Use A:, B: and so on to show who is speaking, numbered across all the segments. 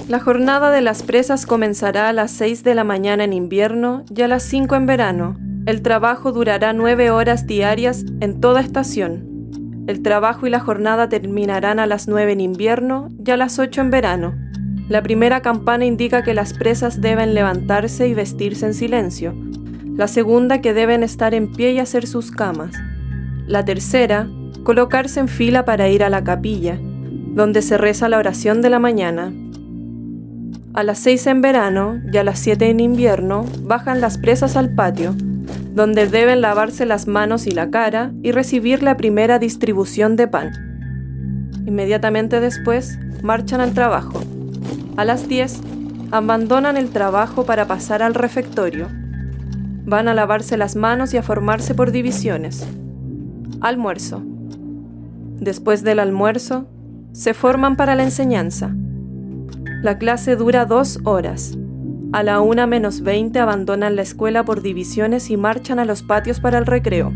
A: La jornada de las presas comenzará a las 6 de la mañana en invierno y a las 5 en verano. El trabajo durará 9 horas diarias en toda estación. El trabajo y la jornada terminarán a las 9 en invierno y a las 8 en verano. La primera campana indica que las presas deben levantarse y vestirse en silencio. La segunda, que deben estar en pie y hacer sus camas. La tercera, colocarse en fila para ir a la capilla, donde se reza la oración de la mañana. A las 6 en verano y a las 7 en invierno bajan las presas al patio, donde deben lavarse las manos y la cara y recibir la primera distribución de pan. Inmediatamente después, marchan al trabajo. A las 10, abandonan el trabajo para pasar al refectorio. Van a lavarse las manos y a formarse por divisiones. Almuerzo. Después del almuerzo, se forman para la enseñanza. La clase dura 2 horas. A la 1:20 abandonan la escuela por divisiones y marchan a los patios para el recreo.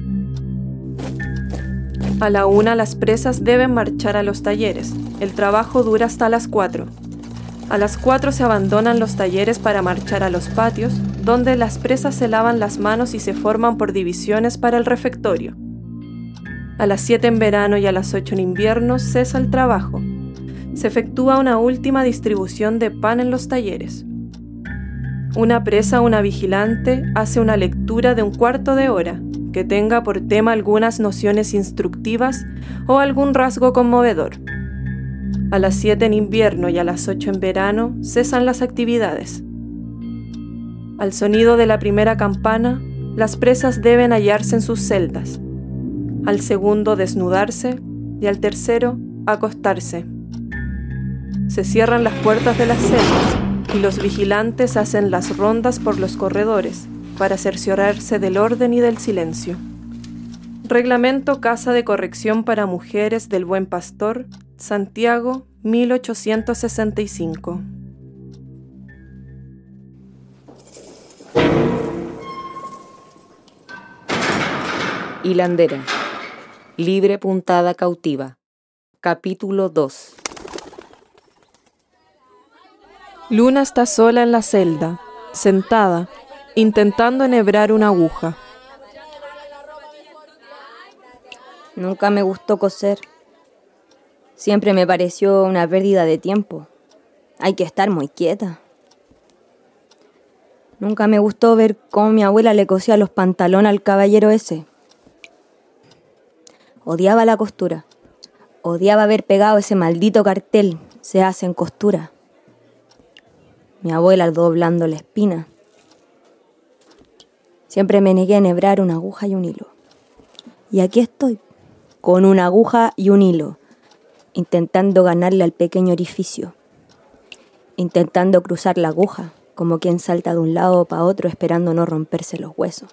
A: A la 1 las presas deben marchar a los talleres. El trabajo dura hasta las 4. A las 4 se abandonan los talleres para marchar a los patios, donde las presas se lavan las manos y se forman por divisiones para el refectorio. A las 7 en verano y a las 8 en invierno cesa el trabajo. Se efectúa una última distribución de pan en los talleres. Una presa o una vigilante hace una lectura de 1/4 de hora, que tenga por tema algunas nociones instructivas o algún rasgo conmovedor. A las 7 en invierno y a las 8 en verano cesan las actividades. Al sonido de la primera campana, las presas deben hallarse en sus celdas. Al segundo, desnudarse, y al tercero, acostarse. Se cierran las puertas de las celdas y los vigilantes hacen las rondas por los corredores para cerciorarse del orden y del silencio. Reglamento Casa de Corrección para Mujeres del Buen Pastor, Santiago, 1865.
B: Hilandera. Libre puntada cautiva. Capítulo 2.
A: Luna está sola en la celda, sentada, intentando enhebrar una aguja.
C: Nunca me gustó coser. Siempre me pareció una pérdida de tiempo. Hay que estar muy quieta. Nunca me gustó ver cómo mi abuela le cosía los pantalones al caballero ese. Odiaba la costura. Odiaba haber pegado ese maldito cartel, se hace en costura. Mi abuela doblando la espina. Siempre me negué a enhebrar una aguja y un hilo. Y aquí estoy, con una aguja y un hilo, intentando ganarle al pequeño orificio. Intentando cruzar la aguja, como quien salta de un lado para otro esperando no romperse los huesos.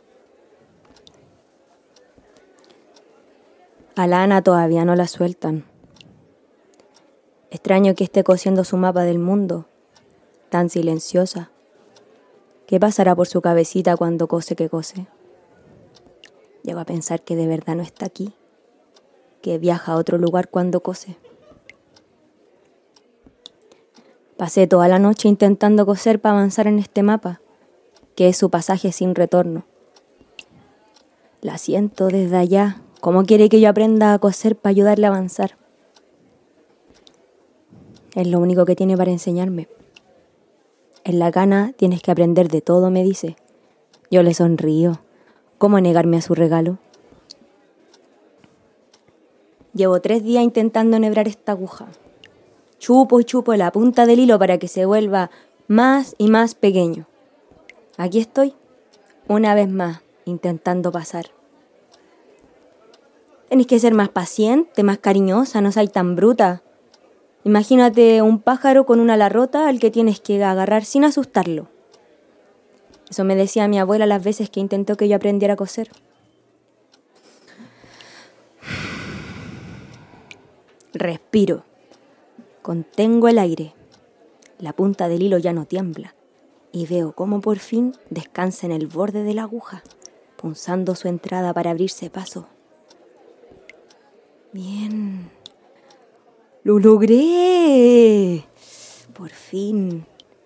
C: A la Ana todavía no la sueltan. Extraño que esté cosiendo su mapa del mundo, tan silenciosa. ¿Qué pasará por su cabecita cuando cose que cose? Llego a pensar que de verdad no está aquí, que viaja a otro lugar cuando cose. Pasé toda la noche intentando coser para avanzar en este mapa, que es su pasaje sin retorno. La siento desde allá. ¿Cómo quiere que yo aprenda a coser para ayudarle a avanzar? Es lo único que tiene para enseñarme. En la cana tienes que aprender de todo, me dice. Yo le sonrío. ¿Cómo negarme a su regalo? Llevo 3 días intentando enhebrar esta aguja. Chupo y chupo la punta del hilo para que se vuelva más y más pequeño. Aquí estoy, una vez más, intentando pasar. Tenés que ser más paciente, más cariñosa, no seas tan bruta. Imagínate un pájaro con una ala rota al que tienes que agarrar sin asustarlo. Eso me decía mi abuela las veces que intentó que yo aprendiera a coser. Respiro. Contengo el aire. La punta del hilo ya no tiembla. Y veo cómo por fin descansa en el borde de la aguja, punzando su entrada para abrirse paso. Bien. ¡Lo logré! Por fin.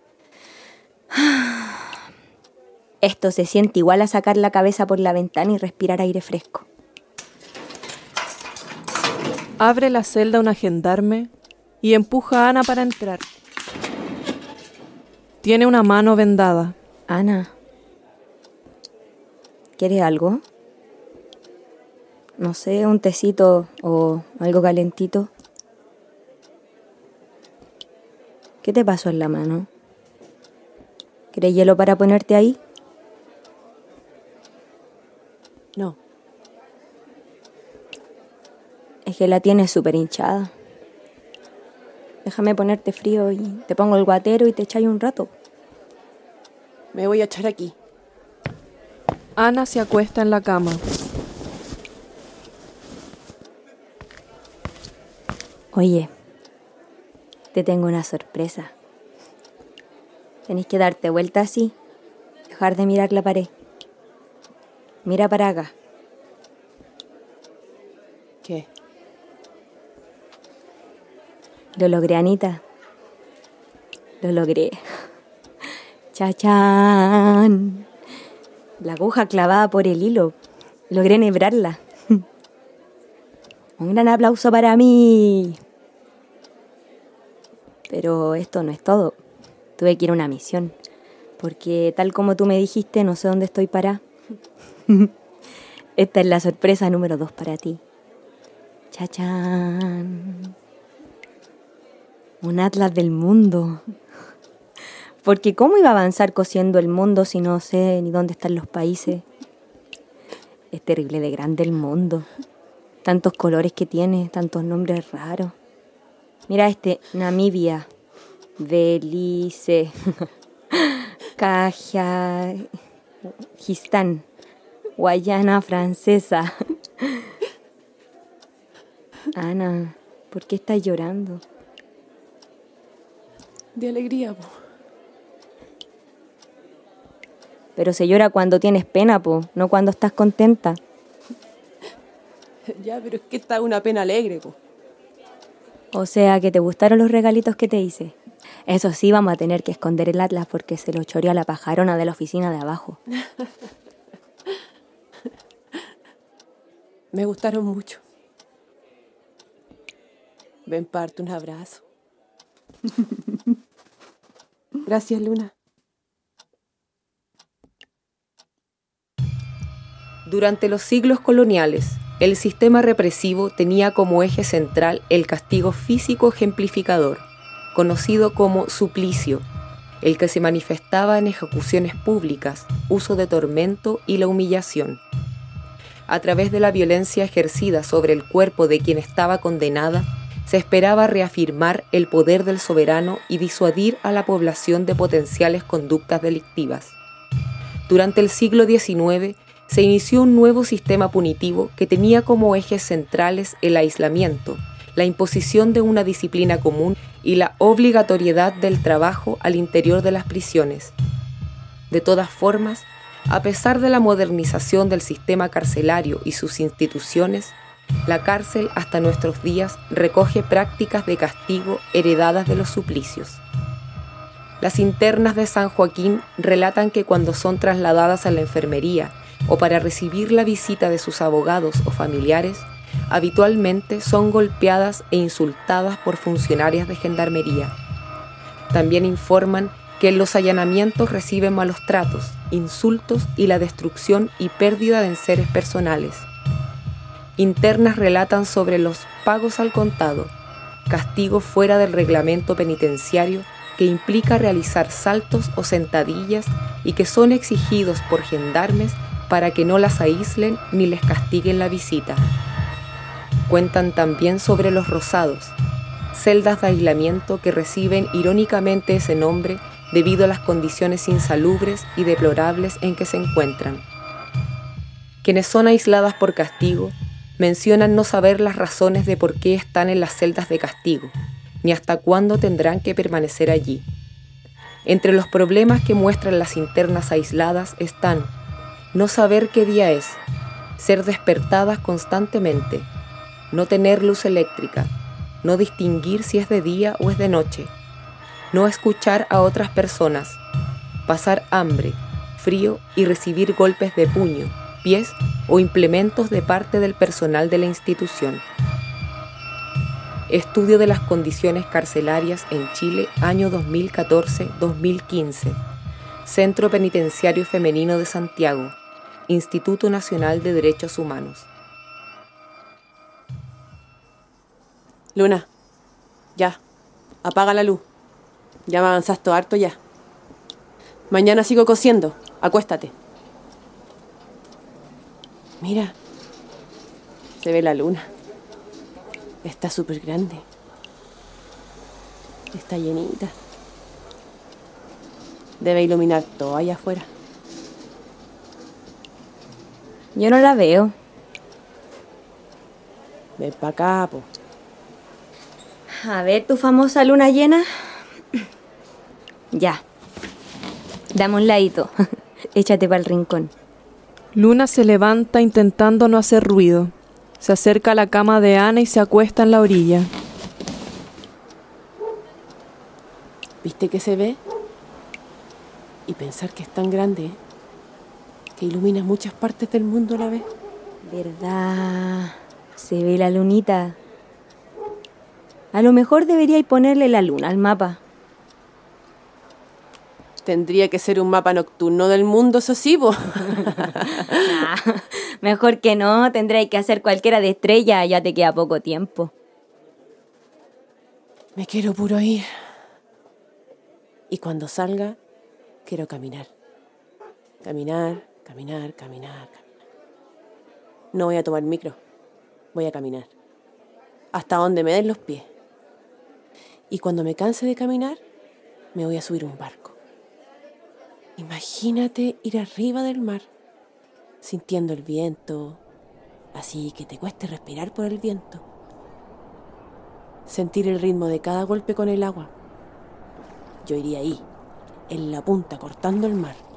C: Esto se siente igual a sacar la cabeza por la ventana y respirar aire fresco.
A: Abre la celda una gendarme y empuja a Ana para entrar. Tiene una mano vendada.
C: Ana, ¿quieres algo? No sé, un tecito o algo calentito. ¿Qué te pasó en la mano? ¿Quieres hielo para ponerte ahí?
A: No.
C: Es que la tienes súper hinchada. Déjame ponerte frío y te pongo el guatero y te echáis un rato.
D: Me voy a echar aquí.
A: Ana se acuesta en la cama.
C: Oye, te tengo una sorpresa. Tenés que darte vuelta así, dejar de mirar la pared. Mira para acá.
D: ¿Qué?
C: Lo logré, Anita. Lo logré. ¡Chachán! La aguja clavada por el hilo. Logré enhebrarla. Un gran aplauso para mí. Pero esto no es todo. Tuve que ir a una misión. Porque tal como tú me dijiste, no sé dónde estoy parada. Esta es la sorpresa número 2 para ti. ¡Chachán! Un atlas del mundo. Porque ¿cómo iba a avanzar cosiendo el mundo si no sé ni dónde están los países? Es terrible de grande el mundo. Tantos colores que tiene, tantos nombres raros. Mira este, Namibia, Belice, Kazajistán, Guayana Francesa. Ana, ¿por qué estás llorando?
D: De alegría, po.
C: Pero se llora cuando tienes pena, po, no cuando estás contenta.
D: Ya, pero es que esta es una pena alegre, po.
C: O sea, que te gustaron los regalitos que te hice. Eso sí, vamos a tener que esconder el atlas porque se lo choreó a la pajarona de la oficina de abajo.
D: Me gustaron mucho. Ven, parte un abrazo. Gracias, Luna.
B: Durante los siglos coloniales, el sistema represivo tenía como eje central el castigo físico ejemplificador, conocido como suplicio, el que se manifestaba en ejecuciones públicas, uso de tormento y la humillación. A través de la violencia ejercida sobre el cuerpo de quien estaba condenada, se esperaba reafirmar el poder del soberano y disuadir a la población de potenciales conductas delictivas. Durante el siglo XIX, se inició un nuevo sistema punitivo que tenía como ejes centrales el aislamiento, la imposición de una disciplina común y la obligatoriedad del trabajo al interior de las prisiones. De todas formas, a pesar de la modernización del sistema carcelario y sus instituciones, la cárcel hasta nuestros días recoge prácticas de castigo heredadas de los suplicios. Las internas de San Joaquín relatan que cuando son trasladadas a la enfermería o para recibir la visita de sus abogados o familiares, habitualmente son golpeadas e insultadas por funcionarias de gendarmería. También informan que en los allanamientos reciben malos tratos, insultos y la destrucción y pérdida de enseres personales. Internas relatan sobre los pagos al contado, castigo fuera del reglamento penitenciario que implica realizar saltos o sentadillas y que son exigidos por gendarmes para que no las aíslen ni les castiguen la visita. Cuentan también sobre los rosados, celdas de aislamiento que reciben irónicamente ese nombre debido a las condiciones insalubres y deplorables en que se encuentran. Quienes son aisladas por castigo mencionan no saber las razones de por qué están en las celdas de castigo, ni hasta cuándo tendrán que permanecer allí. Entre los problemas que muestran las internas aisladas están no saber qué día es, ser despertadas constantemente, no tener luz eléctrica, no distinguir si es de día o es de noche, no escuchar a otras personas, pasar hambre, frío y recibir golpes de puño, pies o implementos de parte del personal de la institución. Estudio de las condiciones carcelarias en Chile, año 2014-2015. Centro Penitenciario Femenino de Santiago, Instituto Nacional de Derechos Humanos.
D: Luna, ya, apaga la luz. Ya me avanzaste harto ya. Mañana sigo cosiendo, acuéstate. Mira, se ve la luna. Está súper grande. Está llenita. Debe iluminar todo allá afuera.
C: Yo no la veo.
D: Ven para acá, po.
C: A ver, tu famosa luna llena. Ya. Dame un ladito. Échate para el rincón.
A: Luna se levanta intentando no hacer ruido. Se acerca a la cama de Ana y se acuesta en la orilla.
D: ¿Viste que se ve? Y pensar que es tan grande, que ilumina muchas partes del mundo a la vez.
C: ¿Verdad? Se ve la lunita. A lo mejor deberíais ponerle la luna al mapa.
D: Tendría que ser un mapa nocturno del mundo, eso sí, po.
C: Mejor que no, tendréis que hacer cualquiera de estrella, ya te queda poco tiempo.
D: Me quiero puro ir. Y cuando salga, quiero caminar. Caminar. No voy a tomar micro, voy a caminar. Hasta donde me den los pies. Y cuando me canse de caminar, me voy a subir a un barco. Imagínate ir arriba del mar, sintiendo el viento, así que te cueste respirar por el viento. Sentir el ritmo de cada golpe con el agua. Yo iría ahí, en la punta, cortando el mar.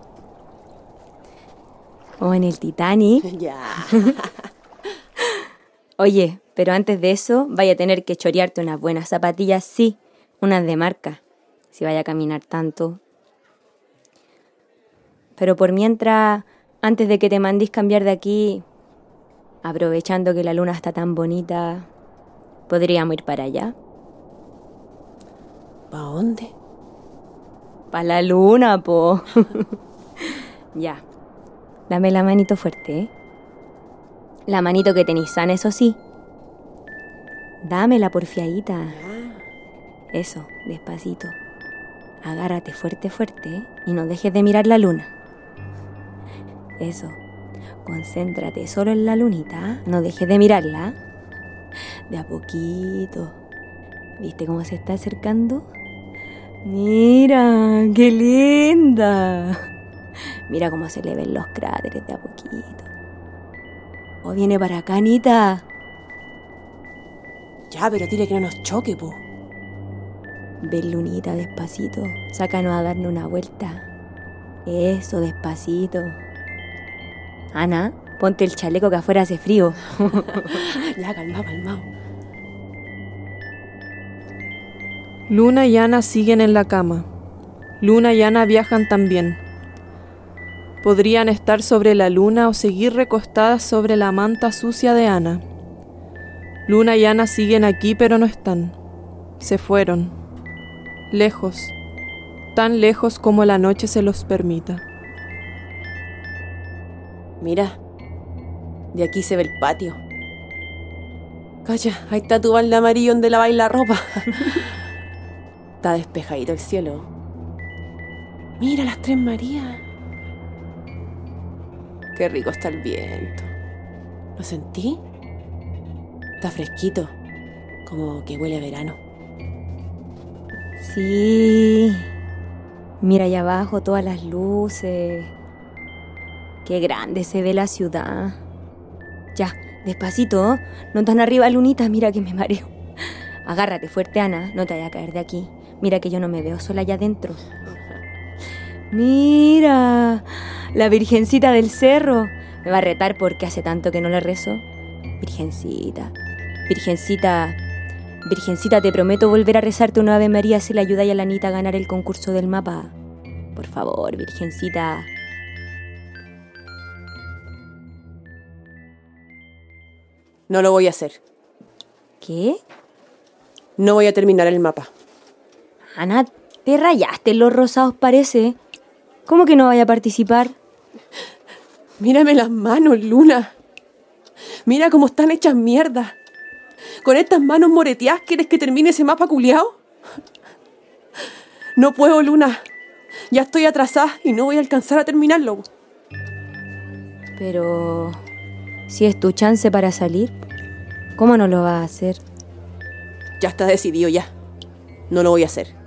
C: O en el Titanic.
D: Ya.
C: Oye, pero antes de eso, vaya a tener que chorearte unas buenas zapatillas, sí, unas de marca, si vaya a caminar tanto. Pero por mientras, antes de que te mandís cambiar de aquí, aprovechando que la luna está tan bonita, podríamos ir para allá.
D: ¿Pa' dónde?
C: Pa' la luna, po. Ya. Dame la manito fuerte, ¿eh? La manito que tenís sana, eso sí. Dámela porfiadita. Eso, despacito. Agárrate fuerte, fuerte, ¿eh? Y no dejes de mirar la luna. Eso. Concéntrate solo en la lunita, ¿eh? No dejes de mirarla. De a poquito. ¿Viste cómo se está acercando? Mira, qué linda. Mira cómo se le ven los cráteres de a poquito. Oh, viene para acá, Anita.
D: Ya, pero dile que no nos choque, po.
C: Ven, lunita, despacito. Sácanos a darnos una vuelta. Eso, despacito. Ana, ponte el chaleco que afuera hace frío.
D: Ya, calmado.
A: Luna y Ana siguen en la cama. Luna y Ana viajan también. Podrían estar sobre la luna o seguir recostadas sobre la manta sucia de Ana. Luna y Ana siguen aquí, pero no están. Se fueron. Lejos. Tan lejos como la noche se los permita.
D: Mira, de aquí se ve el patio. Calla, ahí está tu balde amarillo donde laváis la ropa. Está despejadito el cielo. Mira las Tres Marías. Qué rico está el viento. ¿Lo sentí? Está fresquito, como que huele a verano.
C: Sí. Mira allá abajo todas las luces. Qué grande se ve la ciudad. Ya, despacito, ¿eh? No tan arriba, lunita, mira que me mareo. Agárrate fuerte, Ana, no te vayas a caer de aquí. Mira que yo no me veo sola allá adentro. Mira, la Virgencita del Cerro. Me va a retar porque hace tanto que no le rezo. Virgencita, Virgencita, te prometo volver a rezarte una Ave María si le ayudáis a la Anita a ganar el concurso del mapa. Por favor, Virgencita.
D: No lo voy a hacer.
C: ¿Qué?
D: No voy a terminar el mapa.
C: Ana, te rayaste en los rosados, parece. ¿Cómo que no vaya a participar?
D: Mírame las manos, Luna. Mira cómo están hechas mierda. ¿Con estas manos moreteadas quieres que termine ese mapa culiao? No puedo, Luna. Ya estoy atrasada y no voy a alcanzar a terminarlo.
C: Pero si es tu chance para salir, ¿cómo no lo vas a hacer?
D: Ya está decidido ya. No lo voy a hacer.